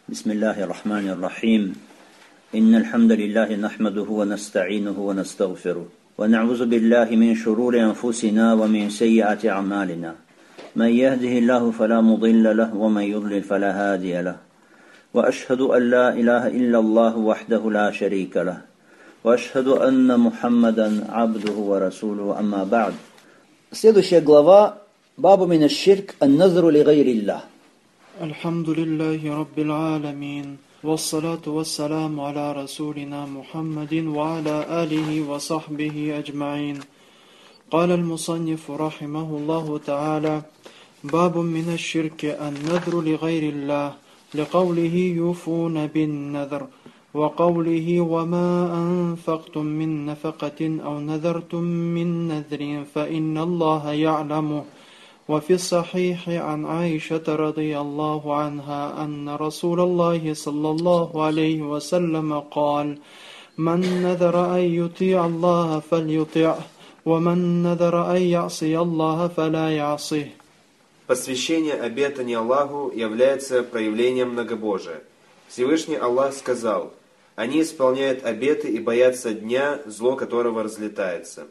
بسم الله الرحمن الرحيم إن الحمد لله نحمده ونستعينه ونستغفره ونعوذ بالله من شرور أنفسنا ومن سيئات أعمالنا من يهده الله فلا مضل له ومن يضلل فلا هادي له وأشهد أن لا إله إلا الله وحده لا شريك له وأشهد أن محمدا عبده ورسوله أما بعد. Следующая глава باب من الشرك النذر لغير الله. الحمد لله رب العالمين والصلاة والسلام على رسولنا محمد وعلى آله وصحبه أجمعين. قال المصنف رحمه الله تعالى: باب من الشرك النذر لغير الله، لقوله يوفون بالنذر، وقوله وما أنفقتم من نفقة أو نذرتم من نذر فإن الله يعلمه. وفي الصحيح عن عائشة رضي الله عنها أن رسول الله صلى الله عليه وسلم قال: من نذر أن يطيع الله فليطعه، ومن نذر أن يعصي الله فلا يعصيه. Посвящение обетания Аллаху является проявлением многобожия. Всевышний Аллах сказал: они исполняют обеты и боятся дня, зло которого разлетается.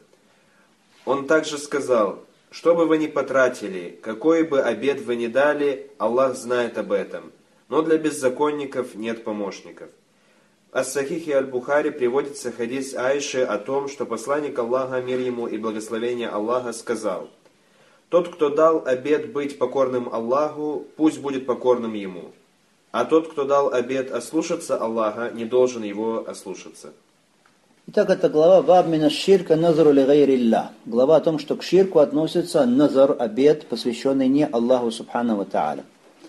Он также сказал: что бы вы ни потратили, какой бы обет вы ни дали, Аллах знает об этом. Но для беззаконников нет помощников. В Ас-Сахихе Аль-Бухари приводится хадис Аиши о том, что посланник Аллаха, мир ему и благословение Аллаха, сказал: тот, кто дал обет быть покорным Аллаху, пусть будет покорным ему. А тот, кто дал обет ослушаться Аллаха, не должен его ослушаться. Итак, это глава «Баб мина ширка назару ли гайрилля». Глава о том, что к ширку относится назар, обет, посвященный не Аллаху Субхану ва Тааля.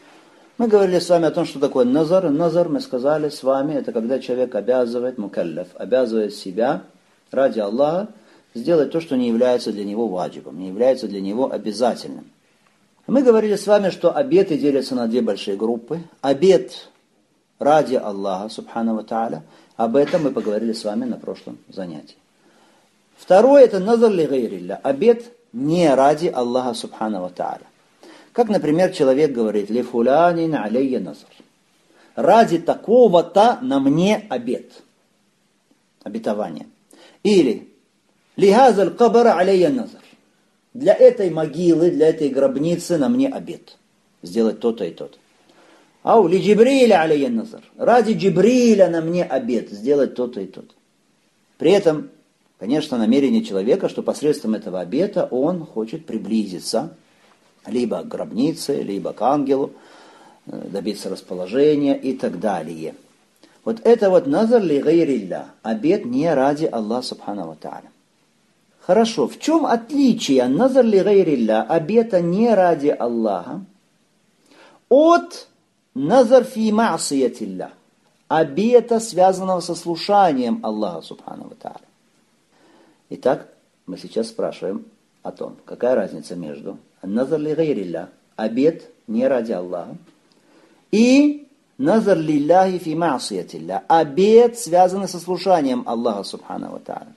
Мы говорили с вами о том, что такое назар. Назар, мы сказали с вами, это когда человек обязывает, мукаллаф, обязывает себя ради Аллаха сделать то, что не является для него ваджибом, не является для него обязательным. Мы говорили с вами, что обеты делятся на две большие группы. Обет ради Аллаха Субхану ва Тааля. Об этом мы поговорили с вами на прошлом занятии. Второе – это назар ли гайрилля, обет не ради Аллаха Субхану ва Тааля. Как, например, человек говорит: ли фулянин алейя назар. Ради такого-то на мне обет. Обетование. Или ли газаль кабара алейя назар. Для этой могилы, для этой гробницы на мне обет. Сделать то-то и то-то. Ау ли Джибриля алейя назар. Ради Джибриля на мне обет сделать то-то и то-то. При этом, конечно, намерение человека, что посредством этого обета он хочет приблизиться либо к гробнице, либо к ангелу, добиться расположения и так далее. Вот это вот назар ли гайрилля, обет не ради Аллаха Субхану ва Тааля. Хорошо, в чем отличие назар ли гайрилля, обета не ради Аллаха, от назар фи ма'сиятилля, обета, связанного со слушанием Аллаха Субхану ва Тааля? Итак, мы сейчас спрашиваем о том, какая разница между назар ли гайрилля, обет не ради Аллаха, и назар лилляхи фи ма'сиятилля, обет, связанный со слушанием Аллаха Субхану ва Тааля.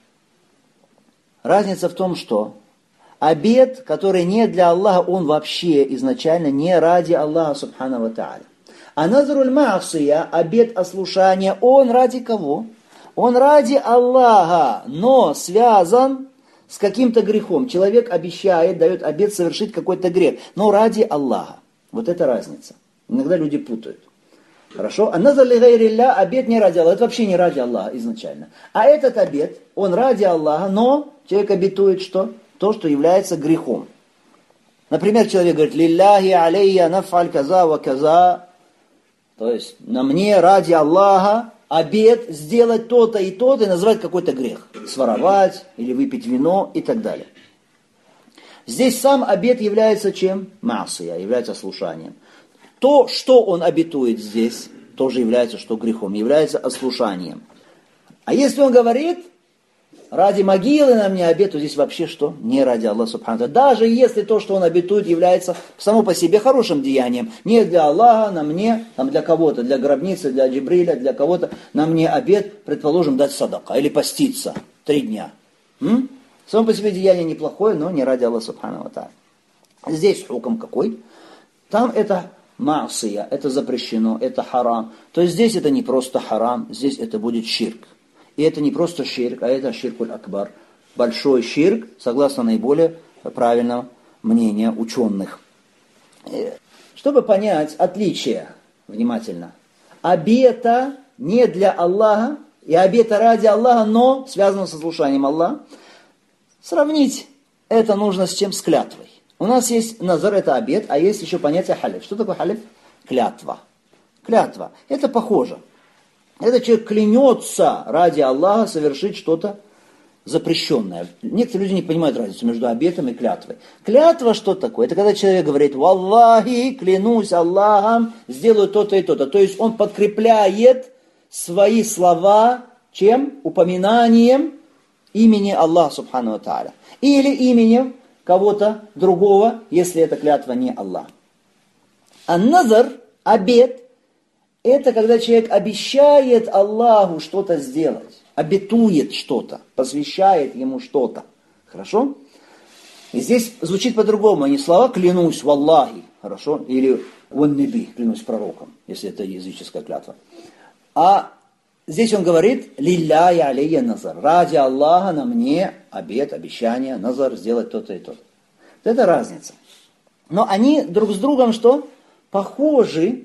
Разница в том, что обет, который не для Аллаха, он вообще изначально не ради Аллаха Субхану ва Тааля. А назаруль ма'сия, обет ослушания, он ради кого? Он ради Аллаха, но связан с каким-то грехом. Человек обещает, дает обет совершить какой-то грех, но ради Аллаха. Вот это разница. Иногда люди путают. Хорошо? А назар ли гайрилля, обет не ради Аллаха. Это вообще не ради Аллаха изначально. А этот обет, он ради Аллаха, но человек обетует что? То, что является грехом. Например, человек говорит: лилляхи алейя нафаль каза ва каза. То есть на мне ради Аллаха обет сделать то-то и то-то и назвать какой-то грех. Своровать или выпить вино и так далее. Здесь сам обет является чем? Ма'сия, является ослушанием. То, что он обетует здесь, тоже является что грехом, является ослушанием. А если он говорит: ради могилы на мне обет, то здесь вообще что? Не ради Аллаха Субхану ва Тааля. Даже если то, что он обетует, является само по себе хорошим деянием. Не для Аллаха, на мне, там для кого-то, для гробницы, для Джибриля, для кого-то, на мне обет, предположим, дать садака или поститься 3 дня. Само по себе деяние неплохое, но не ради Аллаха Субхану ва Тааля. Здесь хукм какой? Там это ма'сия, это запрещено, это харам, то здесь это не просто харам, здесь это будет ширк. И это не просто ширк, а это ширкуль акбар. Большой ширк, согласно наиболее правильного мнения ученых. Чтобы понять отличие, внимательно, обета не для Аллаха, и обета ради Аллаха, но связано со слушанием Аллаха, сравнить это нужно с чем? С клятвой. У нас есть назар, это обет, а есть еще понятие халиф. Что такое халиф? Клятва. Клятва. Это похоже. Этот человек клянется ради Аллаха совершить что-то запрещенное. Некоторые люди не понимают разницу между обетом и клятвой. Клятва что такое? Это когда человек говорит: «Валлахи, клянусь Аллахом, сделаю то-то и то-то». То есть он подкрепляет свои слова чем? Упоминанием имени Аллаха Субхану ва Тааля. Или именем кого-то другого, если эта клятва не Аллах. А назар, обет, это когда человек обещает Аллаху что-то сделать, обетует что-то, посвящает ему что-то. Хорошо? И здесь звучит по-другому, не слова «клянусь валлахи», хорошо? Или «ваннаби», клянусь пророком, если это языческая клятва. А здесь он говорит «лилляхи алейя назар», ради Аллаха на мне обет, обещание, назар, сделать то-то и то-то. Это разница. Но они друг с другом что? Похожи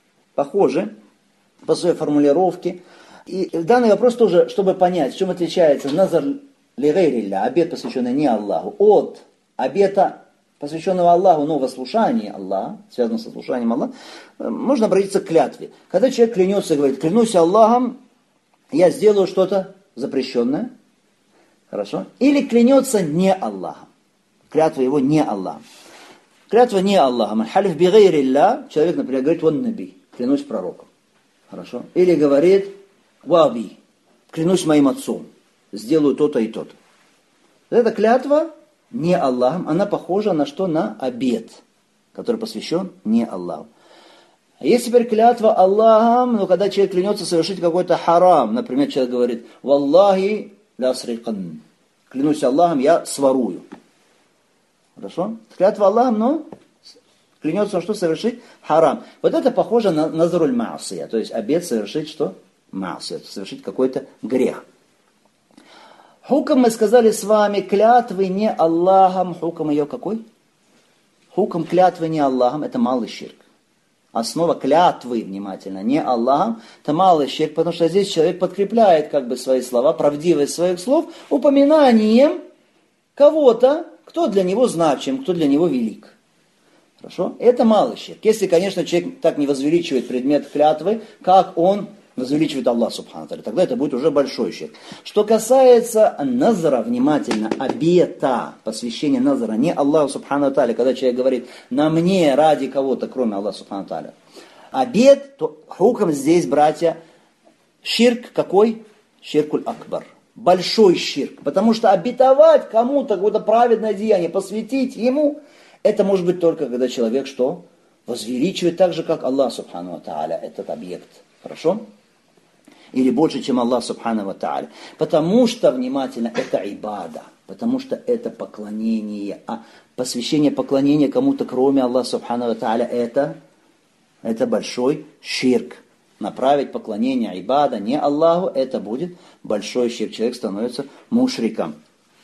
по своей формулировке. И данный вопрос тоже, чтобы понять, в чем отличается назар ли гайрилля, обет, посвященный не Аллаху, от обета, посвященного Аллаху, но во слушании Аллаха, связанного со слушанием Аллаха, можно обратиться к клятве. Когда человек клянется и говорит: клянусь Аллахом, я сделаю что-то запрещенное, хорошо? Или клянется не Аллахом. Клятва его не Аллахом. Клятва не Аллахом. Халиф би гайрилля, человек, например, говорит: вон наби, клянусь пророком. Хорошо? Или говорит: ваби, клянусь моим отцом, сделаю то-то и то-то. Эта клятва не Аллахом, она похожа на что? На обет, который посвящен не Аллаху. А есть теперь клятва Аллахом, но когда человек клянется совершить какой-то харам, например, человек говорит: валлахи ля срикан, клянусь Аллахом, я сворую. Хорошо? Клятва Аллахом, но клянется он что? Совершить харам. Вот это похоже на назруль ма'сия, то есть обет совершить что? Ма'сия, совершить какой-то грех. Хукм мы сказали с вами клятвы не Аллахом. Хукм ее какой? Хукм клятвы не Аллахом, это малый ширк. Основа клятвы, внимательно, не Аллахом, это малый ширк, потому что здесь человек подкрепляет как бы свои слова, правдивость своих слов, упоминанием кого-то, кто для него значим, кто для него велик. Хорошо? Это малый ширк. Если, конечно, человек так не возвеличивает предмет клятвы, как он возвеличивает Аллах Субхану ва Тааля, тогда это будет уже большой ширк. Что касается назара, внимательно, обета, посвящения назара, не Аллаху Субхану ва Тааля, когда человек говорит: на мне ради кого-то, кроме Аллаха Субхану ва Тааля, обет, то хукм здесь, братья, ширк какой? Ширкуль акбар. Большой ширк. Потому что обетовать кому-то какое-то праведное деяние, посвятить ему, это может быть только когда человек что? Возвеличивает так же, как Аллах Субхану ва Тааля этот объект. Хорошо? Или больше, чем Аллах Субхану ва Тааля. Потому что, внимательно, это ибада. Потому что это поклонение. А посвящение поклонения кому-то, кроме Аллаха Субхану ва Тааля, это большой ширк. Направить поклонение ибада не Аллаху, это будет большой ширк. Человек становится мушриком.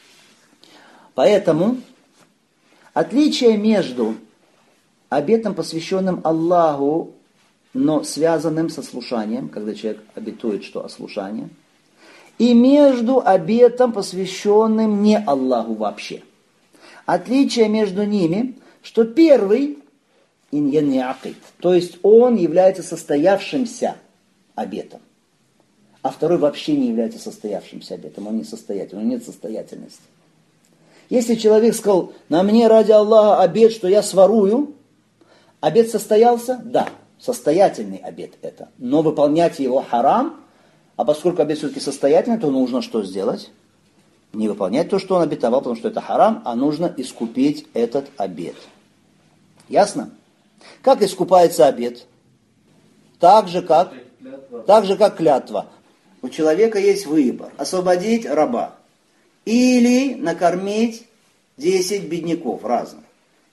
Поэтому отличие между обетом, посвященным Аллаху, но связанным со слушанием, когда человек обетует, что ослушание, и между обетом, посвященным не Аллаху вообще. Отличие между ними, что первый иньян яакид, то есть он является состоявшимся обетом, а второй вообще не является состоявшимся обетом, он несостоятельный, у него нет состоятельности. Если человек сказал: на мне ради Аллаха обет, что я сворую, обет состоялся? Да. Состоятельный обет это. Но выполнять его харам, а поскольку обет все-таки состоятельный, то нужно что сделать? Не выполнять то, что он обетовал, потому что это харам, а нужно искупить этот обет. Ясно? Как искупается обет? Так же, как клятва. У человека есть выбор. Освободить раба. Или накормить 10 бедняков разных.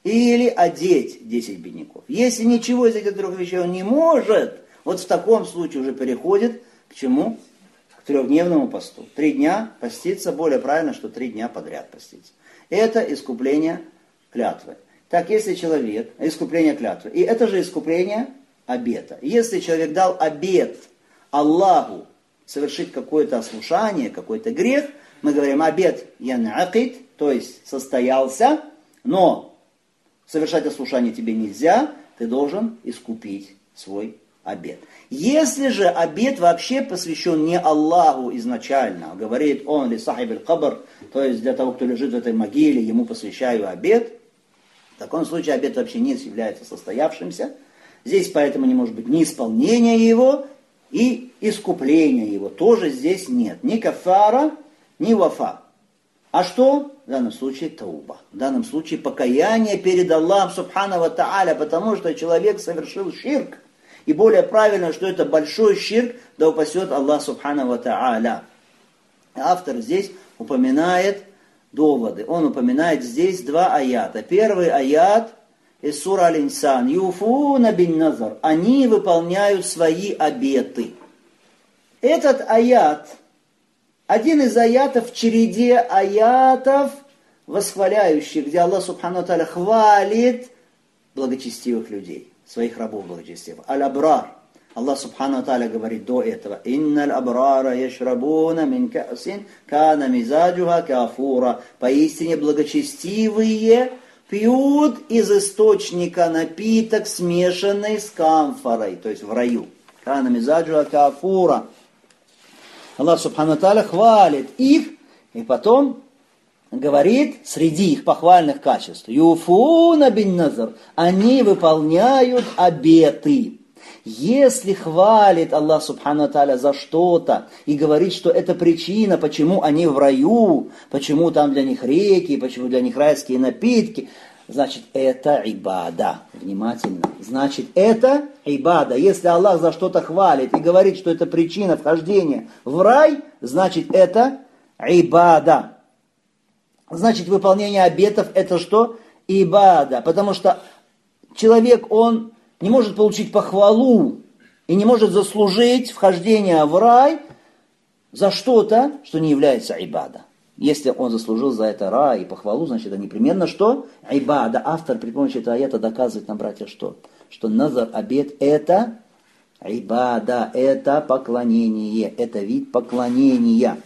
или одеть 10 бедняков. Если ничего из этих трех вещей он не может, вот в таком случае уже переходит к чему? К трехдневному посту. 3 дня поститься, более правильно, что 3 дня подряд поститься. Это искупление клятвы. Так, если человек, искупление клятвы, и это же искупление обета. Если человек дал обет Аллаху совершить какое-то ослушание, какой-то грех, мы говорим обет янакид, то есть состоялся, но совершать ослушание тебе нельзя, ты должен искупить свой обет. Если же обет вообще посвящен не Аллаху изначально, говорит он ли сахиб аль-кабр, то есть для того, кто лежит в этой могиле, ему посвящаю обет, в таком случае обет вообще не является состоявшимся. Здесь поэтому не может быть ни исполнения его, и искупления его тоже здесь нет. Ни кафара, ни вафа. А что? В данном случае тауба. В данном случае покаяние перед Аллахом субхану ва тааля, потому что человек совершил ширк. И более правильно, что это большой ширк, да упасет Аллах субхану ва тааля. Автор здесь упоминает доводы. Он упоминает здесь 2 аята. Первый аят из сура Аль-Инсан. Юфуна бин назар. Они выполняют свои обеты. Этот аят, один из аятов в череде аятов, восхваляющих, где Аллах субхану тааля хвалит благочестивых людей, своих рабов благочестивых. Аль-Абрар. Аллах субхану тааля говорит до этого. Инналь абрара яшрабуна мин каасин кана мизаджуха кафура. Поистине благочестивые пьют из источника напиток, смешанный с камфорой, то есть в раю. Кана мизаджуха кафура. Аллах субхану тааля хвалит их, и потом говорит среди их похвальных качеств. Юфуна бин назар. Они выполняют обеты. Если хвалит Аллах субхану тааля за что-то и говорит, что это причина, почему они в раю, почему там для них реки, почему для них райские напитки, значит это ибада. Внимательно. Значит это ибада. Если Аллах за что-то хвалит и говорит, что это причина вхождения в рай, значит это ибада. Значит выполнение обетов это что? Ибада. Потому что человек, он не может получить похвалу и не может заслужить вхождение в рай за что-то, что не является ибада. Если он заслужил за это рай и похвалу, значит это непременно что? Ибада. Автор при помощи этого аята доказывает нам, братья, что? Что назар, обет это ибада, это поклонение, это вид поклонения.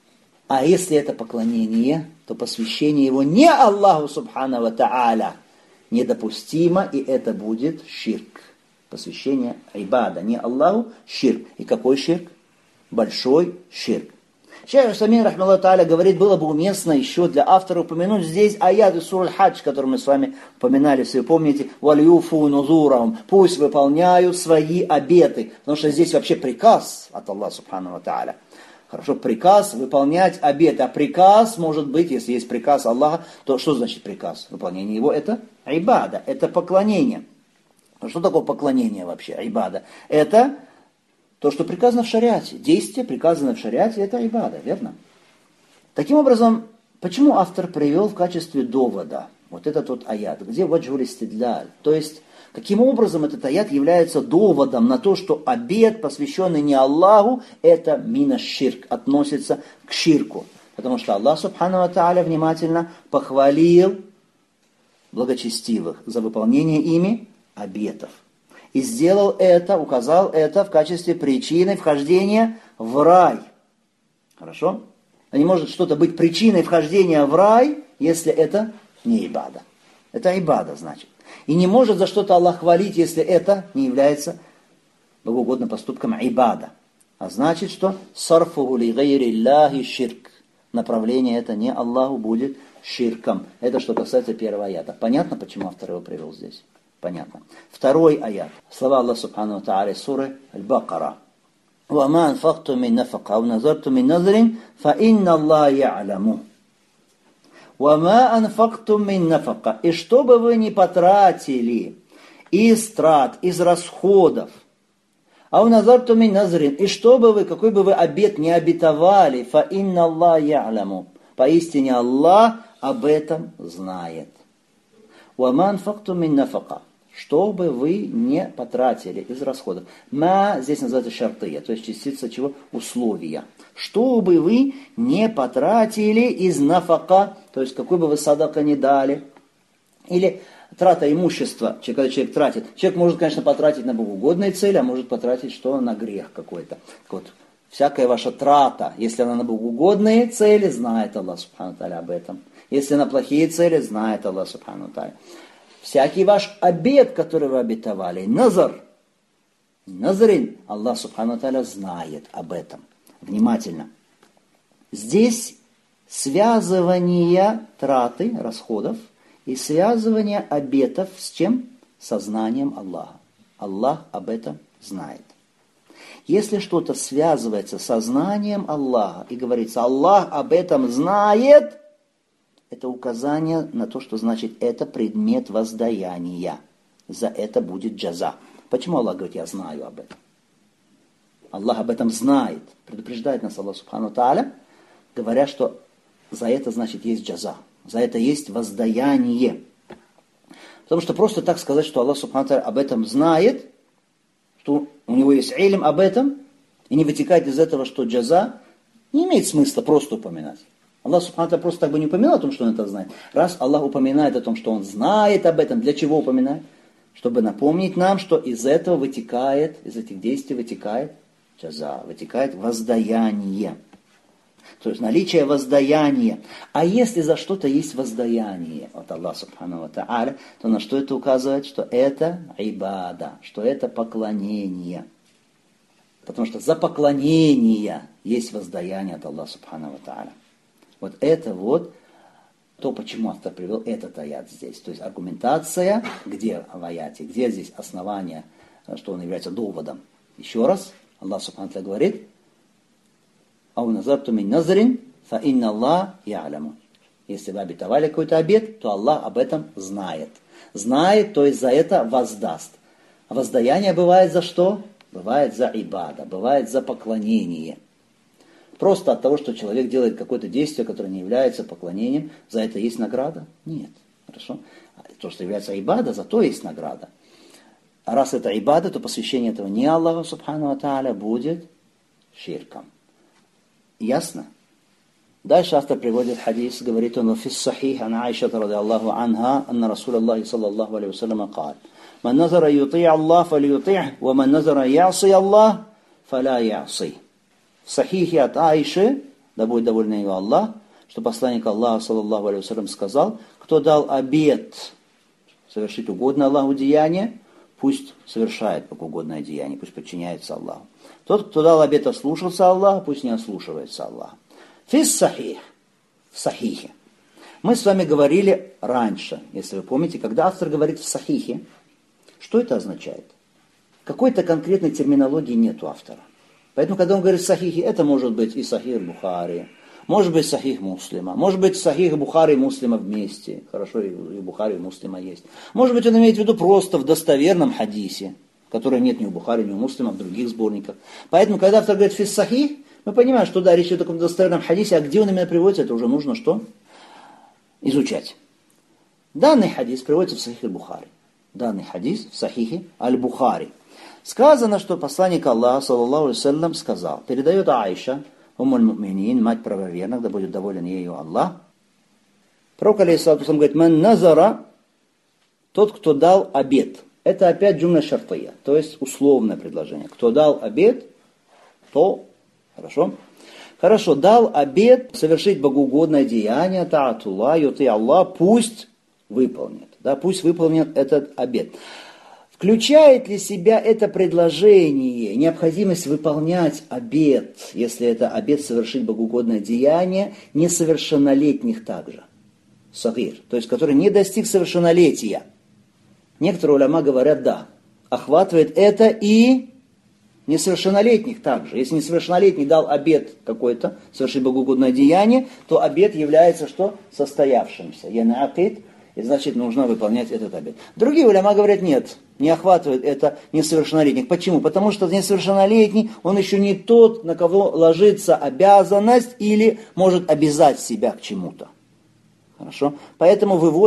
А если это поклонение, то посвящение его не Аллаху субхану ва тааля недопустимо, и это будет ширк. Посвящение ибада, не Аллаху, ширк. И какой ширк? Большой ширк. Шейх Усаймин рахмаллаху тааля говорит, было бы уместно еще для автора упомянуть здесь аят из сур Аль-Хадж, который мы с вами упоминали, если вы помните, «Вальюфу нузурахум», пусть выполняют свои обеты, потому что здесь вообще приказ от Аллаха субхану ва тааля. Хорошо, приказ выполнять обеты. А приказ может быть, если есть приказ Аллаха, то что значит приказ? Выполнение его это ибада, это поклонение. Что такое поклонение вообще, ибада? Это то, что приказано в шариате. Действие, приказанное в шариате, это ибада, верно? Таким образом, почему автор привел в качестве довода вот этот вот аят, где ваджхуль истидляль, то есть каким образом этот аят является доводом на то, что обет, посвященный не Аллаху, это мина ширк, относится к ширку. Потому что Аллах субхану ва тааля внимательно похвалил благочестивых за выполнение ими обетов. И сделал это, указал это в качестве причины вхождения в рай. Хорошо? А не может что-то быть причиной вхождения в рай, если это не ибада. Это ибада, значит. И не может за что-то Аллах хвалить, если это не является богоугодным поступком ибада. А значит, что сарфуху ли гайри Аллахи ширк. Направление это не Аллаху будет ширком. Это что касается первого аята. Понятно, почему автор его привел здесь? Понятно. Второй аят. Слова Аллаха субхану ва тааля суры Аль-Бакара. وَمَا أَنْفَقْتُم مِّن نَّفَقَةٍ أَوْ نَذَرْتُم مِّن نَّذْرٍ فَإِنَّ اللَّهَ يَعْلَمُ. وَمَا أَنْفَقْتُم مِّن نَّفَقَةٍ. И что бы вы ни потратили из трат, из расходов, أَوْ نَذَرْتُم مِّن نَّذْرٍ. И что бы вы, какой бы вы обет не обетовали, فَإِنَّ اللَّهَ يَعْلَمُ. Поистине Аллах об этом знает. وَمَا أَنْفَقْتُم مِّن нафака. Что бы вы не потратили из расходов. Ма здесь называется шартия, то есть частица чего? Условия. Что бы вы не потратили из нафака, то есть какой бы вы садака не дали, или трата имущества, когда человек тратит. Человек может, конечно, потратить на богоугодные цели, а может потратить что? На грех какой-то. Вот. Всякая ваша трата, если она на богоугодные цели, знает Аллах Субхану Тааля об этом. Если на плохие цели, знает Аллах Субхану Тааля. Всякий ваш обет, который вы обетовали, назар, назарин, Аллах Субхану Тааля знает об этом. Внимательно. Здесь связывание траты, расходов, и связывание обетов с чем? Со знанием Аллаха. Аллах об этом знает. Если что-то связывается со знанием Аллаха и говорится, Аллах об этом знает, это указание на то, что значит это предмет воздаяния. За это будет джаза. Почему Аллах говорит, я знаю об этом? Аллах об этом знает. Предупреждает нас Аллах Субхану Тааля, говоря, что за это значит есть джаза. За это есть воздаяние. Потому что просто так сказать, что Аллах Субхану Тааля об этом знает, что у него есть илм об этом, и не вытекает из этого, что джаза, не имеет смысла просто упоминать. Аллах Субхану Тааля просто так бы не упоминал о том, что он это знает. Раз Аллах упоминает о том, что он знает об этом, для чего упоминает? Чтобы напомнить нам, что из этого вытекает, из этих действий вытекает джаза, вытекает воздаяние. То есть наличие воздаяния. А если за что-то есть воздаяние от Аллаха Субхану Тааля, то на что это указывает? Что это ибада, что это поклонение. Потому что за поклонение есть воздаяние от Аллаха Субхану Тааля. Вот это вот то, почему автор привел этот аят здесь. То есть аргументация, где в аяте, где здесь основание, что он является доводом. Еще раз, Аллах Субхану Тааля говорит, «Ау назарту мин назрин, фа инна Аллах я'ляму». Если вы обетовали какой-то обет, то Аллах об этом знает. Знает, то есть за это воздаст. А воздаяние бывает за что? Бывает за ибада, бывает за поклонение. Просто от того, что человек делает какое-то действие, которое не является поклонением, за это есть награда? Нет. Хорошо? То, что является ибада, за то есть награда. А раз это ибада, то посвящение этого не Аллаху Субхану Тааля будет ширком. Ясно? Дальше автор приводит хадис, говорит он, «Фи ссахих ан Аишата радиаллаху анха, анна Расулаллахи саллаллаху алейхи вассаляма кал, ман назара юти'и Аллах, фалюти'х, ва ман назара я'си Аллах, фаля я'си». В сахихе от Аиши, да будет доволен ее Аллах, что посланник Аллаха саллаллаху алейхи вассалям сказал, кто дал обет совершить угодное Аллаху деяние, пусть совершает как угодное деяние, пусть подчиняется Аллаху. Тот, кто дал обет ослушаться Аллаха, пусть не ослушивается Аллаха. Фис сахих, в сахихе. Мы с вами говорили раньше, если вы помните, когда автор говорит в сахихе, что это означает? Какой-то конкретной терминологии нет у автора. Поэтому, когда он говорит в сахихе, это может быть и сахих Бухари, может быть сахих Муслима, может быть сахих Бухари и Муслима вместе. Хорошо, и Бухари, и Муслима есть. Может быть, он имеет в виду просто в достоверном хадисе, которого нет ни у Бухари, ни у Муслима, в других сборниках. Поэтому, когда автор говорит «фис сахих», мы понимаем, что да, речь идет о таком достоверном хадисе, а где он именно приводится, это уже нужно что? Изучать. Данный хадис приводится в сахихе Бухари. Данный хадис в сахихе Аль-Бухари. Сказано, что посланник Аллаха, саллаллаху алейхи вассалям, сказал, передает Аиша, умуль муминин, мать правоверных, да будет доволен ею Аллах. Пророк, алейхиссалату вассалям, говорит, «Ман назара», тот, кто дал обет. Это опять джумля шартия, то есть условное предложение. Кто дал обет, то, хорошо? Хорошо, дал обет совершить богоугодное деяние, таатулла, юти Аллах, пусть выполнит. Да, пусть выполнит этот обет. Включает ли себя это предложение необходимость выполнять обет, если это обет совершить богоугодное деяние, несовершеннолетних также? Сагир, то есть который не достиг совершеннолетия. Некоторые уляма говорят, да, охватывает это и несовершеннолетних также. Если несовершеннолетний дал обет какой-то, совершить богоугодное деяние, то обет является что? Состоявшимся. Янакит, и значит нужно выполнять этот обет. Другие уляма говорят, нет, не охватывает это несовершеннолетних. Почему? Потому что несовершеннолетний, он еще не тот, на кого ложится обязанность или может обязать себя к чему-то. Хорошо? Поэтому выводят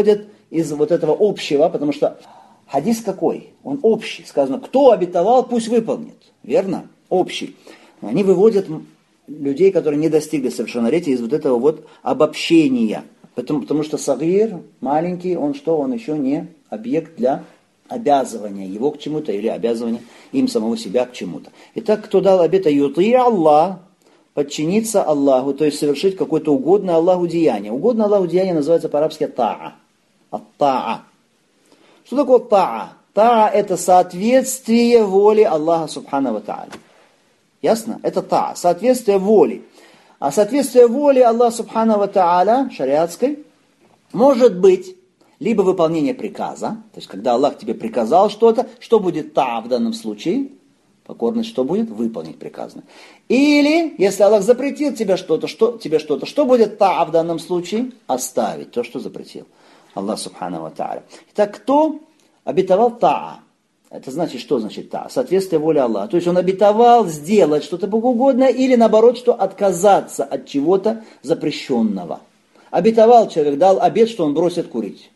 из вот этого общего, потому что хадис какой? Он общий. Сказано, кто обетовал, пусть выполнит. Верно? Общий. Они выводят людей, которые не достигли совершеннолетия, из вот этого вот обобщения. Потому что сагир, маленький, он что? Он еще не объект для обязывания его к чему-то или обязывания им самого себя к чему-то. Итак, кто дал обет юти Аллах, подчиниться Аллаху, то есть совершить какое-то угодное Аллаху деяние. Угодное Аллаху деяние называется по-арабски та'a. Ат-та'a. Что такое та'a? Та'a это соответствие воле Аллаха субхану ва та'аля. Ясно? Это та'a. Соответствие воле. А соответствие воле Аллаха субхану ва та'аля, шариатской, может быть либо выполнение приказа, то есть когда Аллах тебе приказал что-то, что будет та'a в данном случае? Покорность что будет? Выполнить приказано. Или, если Аллах запретил тебе что-то, что будет та'a в данном случае? Оставить то, что запретил Аллах субхану ва та'аля. Итак, кто обетовал та'a? Это значит, что значит та'a? Соответствие воле Аллаха. То есть он обетовал сделать что-то богоугодное или наоборот, что отказаться от чего-то запрещенного. Обетовал человек, дал обет, что он бросит курить.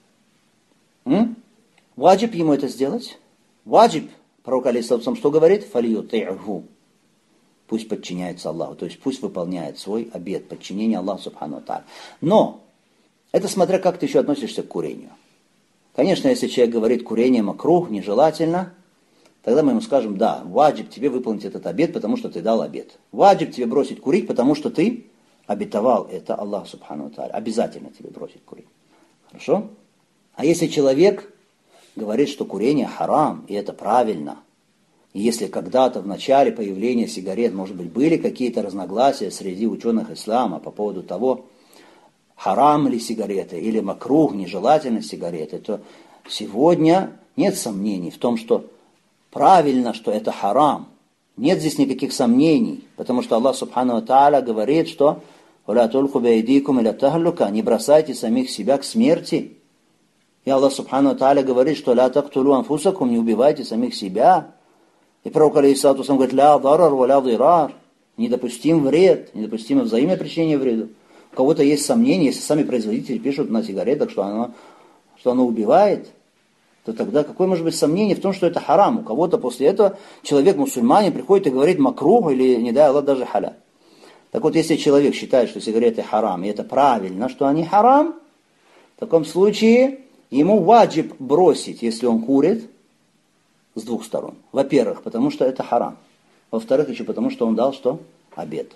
Ваджиб ему это сделать? Ваджиб. Пророк алейхиссалам что говорит? Фалиюти'ху. Пусть подчиняется Аллаху, то есть пусть выполняет свой обет подчинения Аллаху субхану ва та'аля. Но это смотря как ты еще относишься к курению. Конечно, если человек говорит, курение макрух, нежелательно, тогда мы ему скажем, да, ваджиб тебе выполнить этот обет, потому что ты дал обет. Ваджиб тебе бросить курить, потому что ты обетовал это Аллах субхану ва та'аля. Обязательно тебе бросить курить. Хорошо? А если человек говорит, что курение харам, и это правильно, и если когда-то в начале появления сигарет, может быть, были какие-то разногласия среди ученых ислама по поводу того, харам ли сигареты или макрух, нежелательно сигареты, то сегодня нет сомнений в том, что правильно, что это харам. Нет здесь никаких сомнений, потому что Аллах субхану ва та'аля говорит, что «Ва тулку бейдикум иля тахлука», не бросайте самих себя к смерти. И Аллах субхану ва та'аля говорит, что «Ля тактулу анфусакум», не убивайте самих себя. И пророк алейхиссалату вассалам говорит «Ля дарар ва ля дирар», недопустим вред, недопустимо взаимное причинение вреда. У кого-то есть сомнения, если сами производители пишут на сигаретах, что оно убивает, то тогда какое может быть сомнение в том, что это харам? У кого-то после этого человек-мусульманин приходит и говорит макрух или, не дай Аллах, даже халя. Так вот, если человек считает, что сигареты харам, и это правильно, что они харам, в таком случае ему ваджиб бросить, если он курит, с двух сторон. Во-первых, потому что это харам. Во-вторых, еще потому, что он дал что? Обет.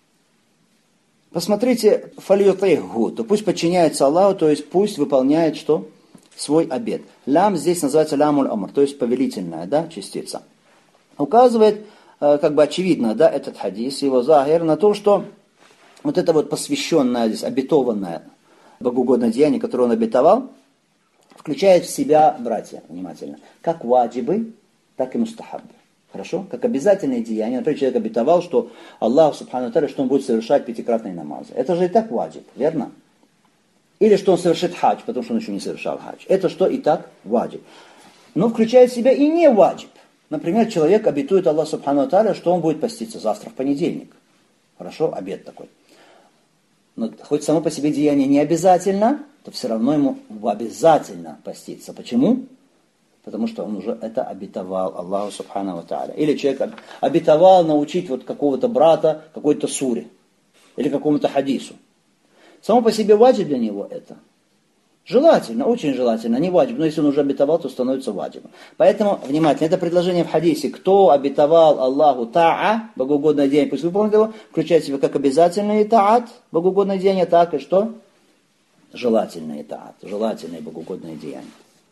Посмотрите, фалиютейху, то пусть подчиняется Аллаху, то есть пусть выполняет что? Свой обет. Лям здесь называется лямуль амр, то есть повелительная, да, частица. Указывает, как бы очевидно, да, этот хадис, его захир, на то, что вот это вот посвященное здесь, обетованное богоугодное деяние, которое он обетовал, включает в себя, братья, внимательно, как ваджибы, так и мустахаббы. Хорошо? Как обязательные деяния. Например, человек обетовал, что Аллах, субхану ва та'аля, что он будет совершать пятикратные намазы. Это же и так ваджиб, верно? Или что он совершит хадж, потому что он еще не совершал хадж. Это что и так ваджиб. Но включает в себя и не ваджиб. Например, человек обетует Аллах, субхану ва та'аля, что он будет поститься завтра в понедельник. Хорошо? Обет такой. Но хоть само по себе деяние не обязательно, то все равно ему обязательно поститься. Почему? Потому что он уже это обетовал Аллаху субхану ва та'аля. Или человек обетовал научить вот какого-то брата какой-то суре. Или какому-то хадису. Само по себе ваджиб для него это. Желательно, очень желательно, не ваджиб. Но если он уже обетовал, то становится ваджибом. Поэтому, внимательно, это предложение в хадисе. Кто обетовал Аллаху та'a, богоугодное деяние, пусть выполнит его, включает в себя как обязательный та'ат, богоугодное деяние, так и что? Желательный та'ат, желательное богоугодное деяние.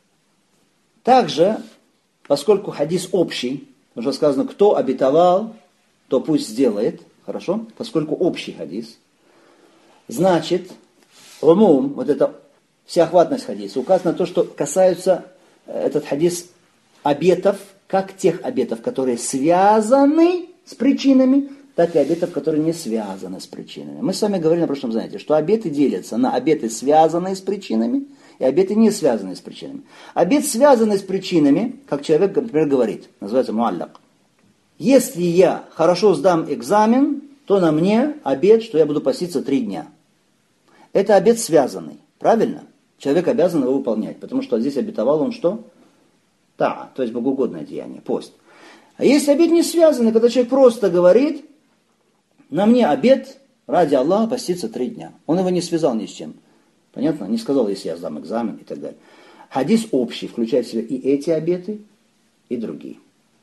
Также, поскольку хадис общий, уже сказано, кто обетовал, то пусть сделает, хорошо? Поскольку общий хадис, значит, умум, вот это всеохватность хадиса, указано то, что касается этот хадис обетов, как тех обетов, которые связаны с причинами, так и обетов, которые не связаны с причинами. Мы с вами говорили на прошлом занятии, что обеты делятся на обеты, связанные с причинами, и обеты не связанные с причинами. Обет, связанный с причинами, как человек, например, говорит, называется муаллак. Если я хорошо сдам экзамен, то на мне обет, что я буду поститься 3 дня. Это обет связанный, правильно? Человек обязан его выполнять, потому что здесь обетовал он что? То есть богоугодное деяние, пост. А есть обет не связанный, когда человек просто говорит, на мне обет ради Аллаха поститься 3 дня. Он его не связал ни с чем. Понятно? Не сказал, если я сдам экзамен и так далее. Хадис общий, включает в себя и эти обеты, и другие.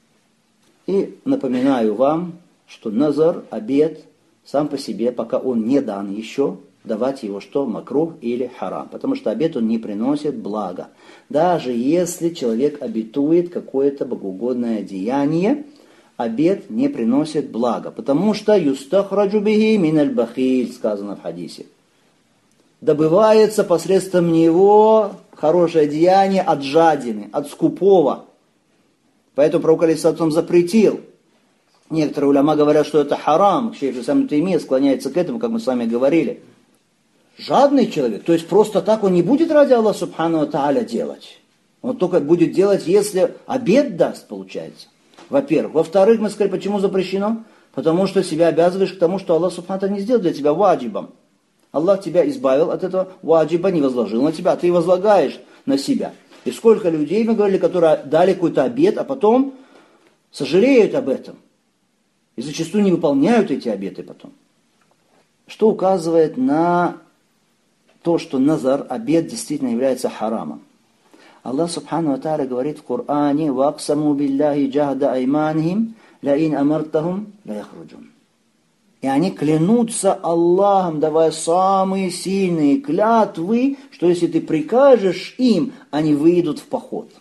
И напоминаю вам, что назар, обет, сам по себе, пока он не дан еще, давать его что? Макрух или харам. Потому что обет он не приносит блага. Даже если человек обетует какое-то богоугодное деяние, обет не приносит блага. Потому что юстахраджу бихи миналь бахиль, сказано в хадисе. Добывается посредством него хорошее деяние от жадины, от скупого. Поэтому пророк алейхиссалям запретил. Некоторые уляма говорят, что это харам. Шейх Ислам ибн Таймия склоняется к этому, как мы с вами говорили. Жадный человек, то есть просто так он не будет ради Аллаха субхану ва тааля делать. Он только будет делать, если обет даст, получается. Во-первых. Во-вторых, мы сказали, почему запрещено? Потому что себя обязываешь к тому, что Аллах субхану ва тааля не сделал для тебя ваджибом. Аллах тебя избавил от этого ваджиба, не возложил на тебя, а ты возлагаешь на себя. И сколько людей, мы говорили, которые дали какой-то обет, а потом сожалеют об этом. И зачастую не выполняют эти обеты потом. Что указывает на то, что назар, обет, действительно является харамом. Аллах субхану ва тааля говорит в Коране: «Ваксаму билляхи джахда айманихим, ла ин амартахум ла яхруджун». И они клянутся Аллахом, давая самые сильные клятвы, что если ты прикажешь им, они выйдут в поход.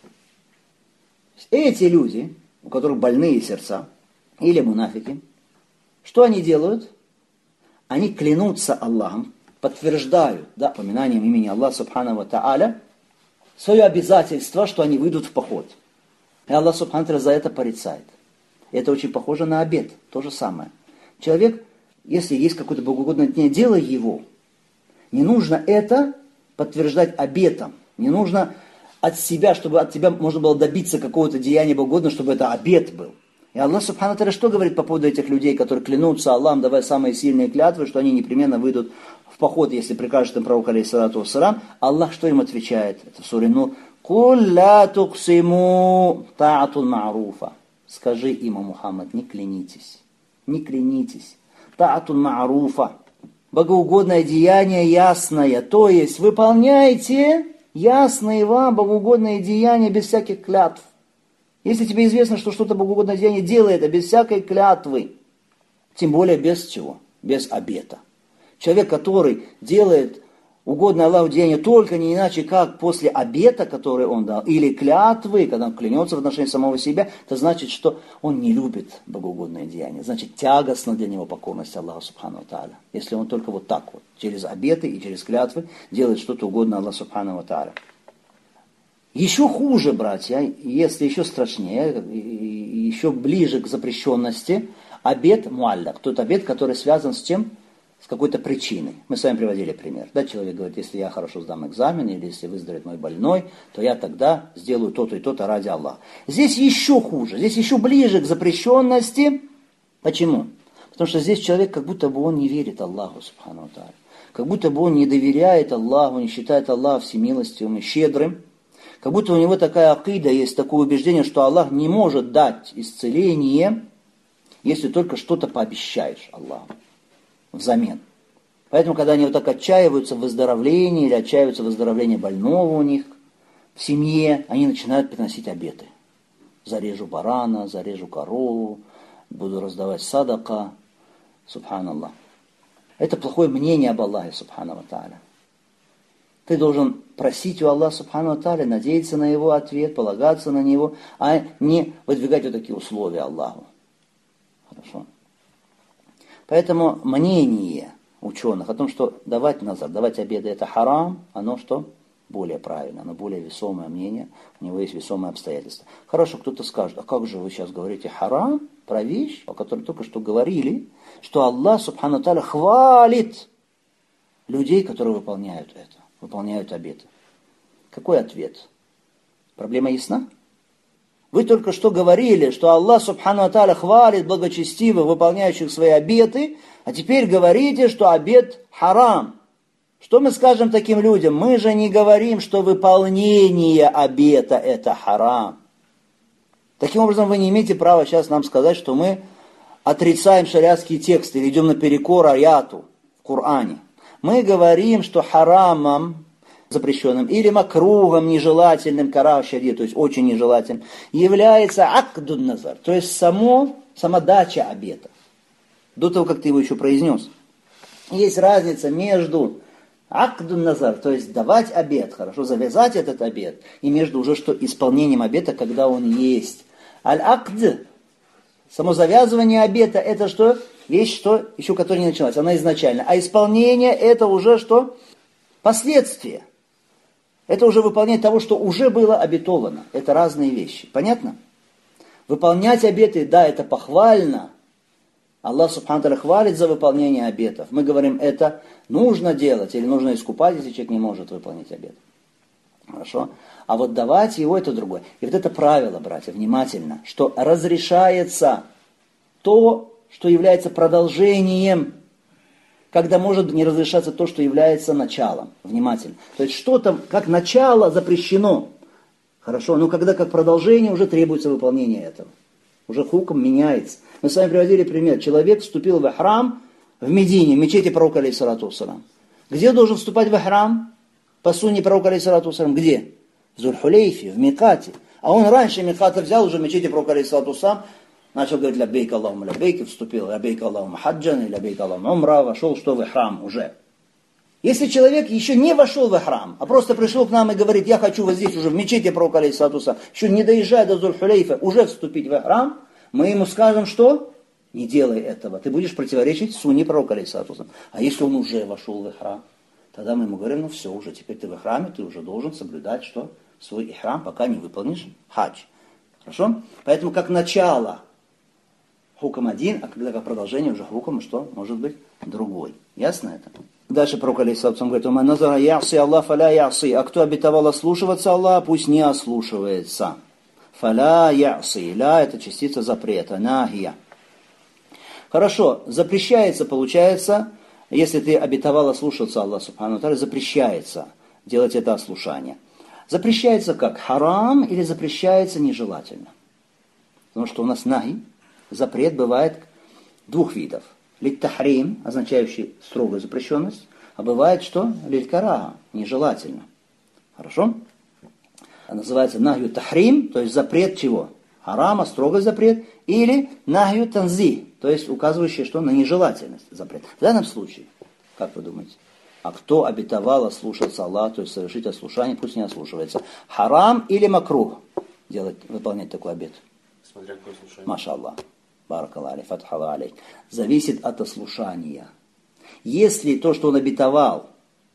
Эти люди, у которых больные сердца, или мунафики, что они делают? Они клянутся Аллахом, подтверждают, упоминанием имени Аллаха субхану ва тааля, свое обязательство, что они выйдут в поход. И Аллах субхану ва тааля за это порицает. Это очень похоже на обет, то же самое. Человек, если есть какое-то богоугодное деяние, делай его. Не нужно это подтверждать обетом. Не нужно от себя, чтобы от тебя можно было добиться какого-то деяния богоугодного, чтобы это обет был. И Аллах субхану ва тааля что говорит по поводу этих людей, которые клянутся Аллахом, давая самые сильные клятвы, что они непременно выйдут в поход, если прикажет им пророк алейхиссалату вассалам? Аллах что им отвечает? Это в суре Нур. «Куль ля туксиму та'атун ма'руфа». Скажи им, Мухаммад, не клянитесь. Не клянитесь. Та'атун ма'руфа. Богоугодное деяние ясное. То есть выполняйте ясные вам богоугодные деяния без всяких клятв. Если тебе известно, что что-то богоугодное деяние делает, а без всякой клятвы, тем более без чего? Без обета. Человек, который делает угодное Аллаху деяние только не иначе, как после обета, который он дал, или клятвы, когда он клянется в отношении самого себя, это значит, что он не любит богоугодное деяние. Значит, тягостно для него покорность Аллаху субхану ва тааля. Если он только вот так вот, через обеты и через клятвы, делает что-то угодное Аллаху субхану ва тааля. Еще хуже, братья, если еще страшнее, еще ближе к запрещенности, обет муаллак. Тот обет, который связан с чем? С какой-то причиной. Мы с вами приводили пример. Да, человек говорит, если я хорошо сдам экзамен, или если выздоровеет мой больной, то я тогда сделаю то-то и то-то ради Аллаха. Здесь еще хуже, здесь еще ближе к запрещенности. Почему? Потому что здесь человек, как будто бы он не верит Аллаху, субхану ва тааля. Как будто бы он не доверяет Аллаху, не считает Аллаха всемилостивым и щедрым. Как будто у него такая акида, есть такое убеждение, что Аллах не может дать исцеление, если только что-то пообещаешь Аллаху взамен. Поэтому, когда они вот так отчаиваются в выздоровлении, или отчаиваются в выздоровлении больного у них в семье, они начинают приносить обеты. Зарежу барана, зарежу корову, буду раздавать садака, субханаллах. Это плохое мнение об Аллахе, субхану ва тааля. Ты должен просить у Аллаха субхану ва тааля, надеяться на его ответ, полагаться на него, а не выдвигать вот такие условия Аллаху. Хорошо? Поэтому мнение ученых о том, что давать назад, давать обеды это харам, оно что? Более правильно, оно более весомое мнение, у него есть весомые обстоятельства. Хорошо, кто-то скажет, а как же вы сейчас говорите харам про вещь, о которой только что говорили, что Аллах субхану ва тааля хвалит людей, которые выполняют это, выполняют обеты. Какой ответ? Проблема ясна? Вы только что говорили, что Аллах субхану ва тааля хвалит благочестивых, выполняющих свои обеты, а теперь говорите, что обет харам. Что мы скажем таким людям? Мы же не говорим, что выполнение обета это харам. Таким образом, вы не имеете права сейчас нам сказать, что мы отрицаем шариатские тексты или идем наперекор аяту в Коране. Мы говорим, что харамом запрещенным или макругом нежелательным, карах шари, то есть очень нежелательным, является акдун назар, то есть сама дача обета. До того, как ты его еще произнес. Есть разница между акдун назар, то есть давать обет, хорошо, завязать этот обет, и между уже что исполнением обета, когда он есть. Аль-акд, само завязывание обета, это что? Вещь, что еще которая не началась, она изначально. А исполнение это уже что? Последствия. Это уже выполнение того, что уже было обетовано. Это разные вещи. Понятно? Выполнять обеты, да, это похвально. Аллах Субхану ва Тааля хвалит за выполнение обетов. Мы говорим, это нужно делать или нужно искупать, если человек не может выполнить обет. Хорошо? А вот давать его это другое. И вот это правило, братья, внимательно, что разрешается то, что является продолжением, когда может не разрешаться то, что является началом. Внимательно. То есть что-то как начало запрещено. Хорошо, но когда как продолжение уже требуется выполнение этого. Уже хукм меняется. Мы с вами приводили пример. Человек вступил в храм в Медине, в мечети пророка алейхиссалату вассалам. Где должен вступать в храм? По сунне пророка алейхиссалату вассалам. Где? В Зуль-Хулейфе, в Микате. А он раньше Миката взял уже в мечети пророка алейхиссалату вассалам. Начал говорить ляббейк Аллахума ляббейк, вступил ляббейк Аллахума хаджан, и ляббейк Аллахума умра, вошел что в храм уже. Если человек еще не вошел в храм, а просто пришел к нам и говорит, я хочу вот здесь уже в мечети пророка алейхиссалату вассалам, еще не доезжая до Зуль-Хулейфа, уже вступить в храм, мы ему скажем, что? Не делай этого, ты будешь противоречить сунне пророка алейхиссалату вассалам. А если он уже вошел в храм, тогда мы ему говорим, ну все, уже теперь ты в храме, ты уже должен соблюдать что? Свой ихрам, пока не выполнишь хадж. Хорошо? Поэтому как начало хукм один, а когда как продолжение уже хукм, что может быть другой. Ясно это? Дальше пророк алейхиссалату говорит, «Уман назара яси Аллах фаля яси», а кто обетовал ослушиваться Аллаха, пусть не ослушивается. Фаля яси, ля это частица запрета, нахия. Хорошо, запрещается, получается, если ты обетовал ослушаться Аллаха Субхану ва Тааля, запрещается делать это ослушание. Запрещается как? Харам или запрещается нежелательно? Потому что у нас нахи, запрет бывает двух видов. Лит-тахрим, означающий строгую запрещенность, а бывает что? Лит-караха, нежелательно. Хорошо? Называется нахью тахрим, то есть запрет чего? Харама, строгий запрет, или нахью танзи, то есть указывающий что? На нежелательность запрет. В данном случае, как вы думаете? А кто обетовал ослушаться Аллаха, то есть совершить ослушание, пусть не ослушивается. Харам или макрух выполнять такой обет? Смотря какое слушание. Маша Аллах. Баракаллаху алейк, фатхаллаху алейк. Зависит от ослушания. Если то, что он обетовал,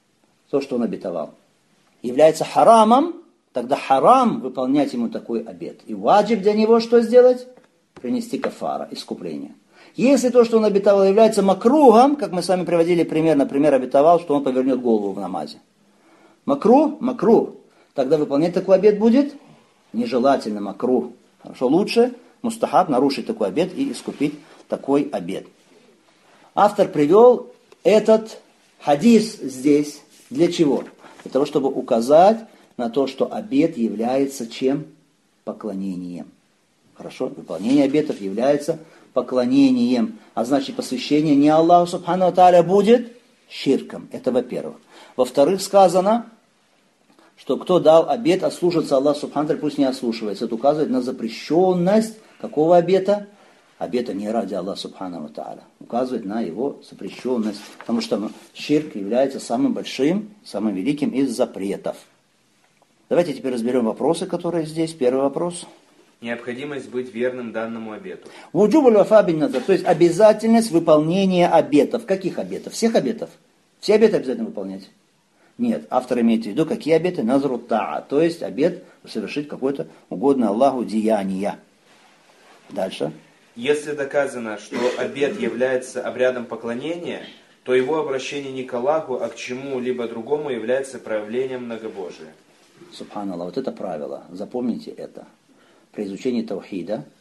является харамом, тогда харам выполнять ему такой обет. И ваджиб для него что сделать? Принести кафара, искупление. Если то, что он обетовал, является макругом, как мы с вами приводили пример, например, обетовал, что он повернет голову в намазе. Макрух. Тогда выполнять такой обет будет нежелательно, макрух. Хорошо, лучше мустахаб нарушить такой обет и искупить такой обет. Автор привел этот хадис здесь для чего? Для того, чтобы указать на то, что обет является чем? Поклонением. Хорошо? Выполнение обетов является поклонением. А значит, посвящение не Аллаху Субхану ва Тааля будет ширком. Это во-первых. Во-вторых, сказано, что кто дал обет ослушаться Аллаху Субхану ва Тааля, пусть не ослушивается. Это указывает на запрещенность какого обета? Обета не ради Аллаха Субхану ва Тааля. Указывает на его запрещенность. Потому что ширк является самым большим, самым великим из запретов. Давайте теперь разберем вопросы, которые здесь. Первый вопрос. Необходимость быть верным данному обету. Вуджубуль вафа бин назар, то есть обязательность выполнения обетов. Каких обетов? Всех обетов? Все обеты обязательно выполнять? Нет, автор имеет в виду, какие обеты? Назру таа, то есть обет совершить какое-то угодное Аллаху деяние. Дальше. Если доказано, что обет является обрядом поклонения, то его обращение не к Аллаху, а к чему-либо другому является проявлением многобожия. Субханаллах, вот это правило, запомните это. При изучении таухида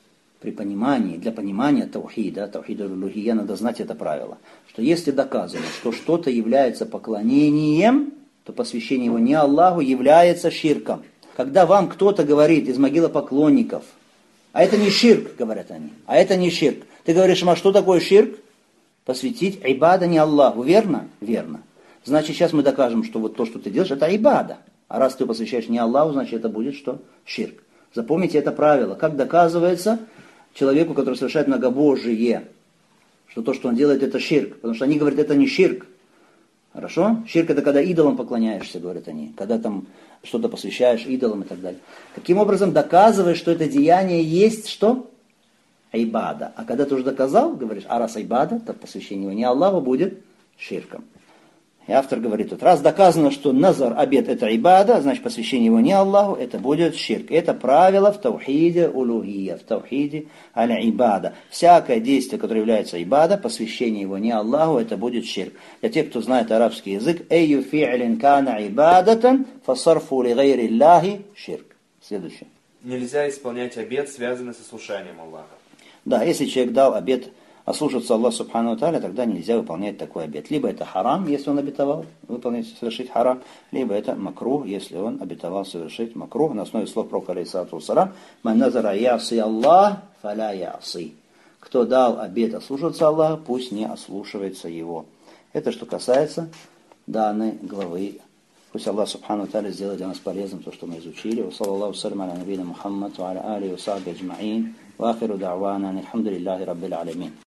при понимании, для понимания таухида улухия, надо знать это правило, что если доказано, что что-то является поклонением, то посвящение его не Аллаху является ширком. Когда вам кто-то говорит из могилы поклонников, а это не ширк, говорят они, а это не ширк. Ты говоришь им, а что такое ширк? Посвятить ибада не Аллаху, верно? Верно. Значит, сейчас мы докажем, что вот то, что ты делаешь, это ибада. А раз ты посвящаешь не Аллаху, значит, это будет что? Ширк. Запомните это правило. Как доказывается человеку, который совершает многобожие, что то, что он делает, это ширк. Потому что они говорят, это не ширк. Хорошо? Ширк это когда идолам поклоняешься, говорят они. Когда там что-то посвящаешь идолам и так далее. Таким образом, доказываешь, что это деяние есть что? Айбада. А когда ты уже доказал, говоришь, а раз айбада, то посвящение его не Аллаху будет ширком. И автор говорит, вот, раз доказано, что назар, обет это айбада, значит посвящение его не Аллаху, это будет ширк. Это правило в таухиде улухия, в таухиде аль-ибада. Всякое действие, которое является айбада, посвящение его не Аллаху, это будет ширк. Для тех, кто знает арабский язык, эйю фи'лин кана айбадатан, фасарфу ли гайри Аллахи ширк. Следующее. Нельзя исполнять обет, связанный со слушанием Аллаха. Да, если человек дал обет ослушаться Аллаха Субхану Тааля, тогда нельзя выполнять такой обет. Либо это харам, если он обетовал совершить харам, либо это макрух, если он обетовал совершить макрух. На основе слов пророка алейхиссалату вассалам, «Ман назара яси Аллах, фаля яси». Кто дал обет ослушаться Аллаха, пусть не ослушивается его. Это что касается данной главы. Пусть Аллах Субхану Тааля сделает для нас полезным то, что мы изучили. Саллаллаху салям аля набийна Мухаммад, ва аля алихи ва сахби аджмаин. Ва ахиру да'вана, алхамдулиллахи раббил алямин.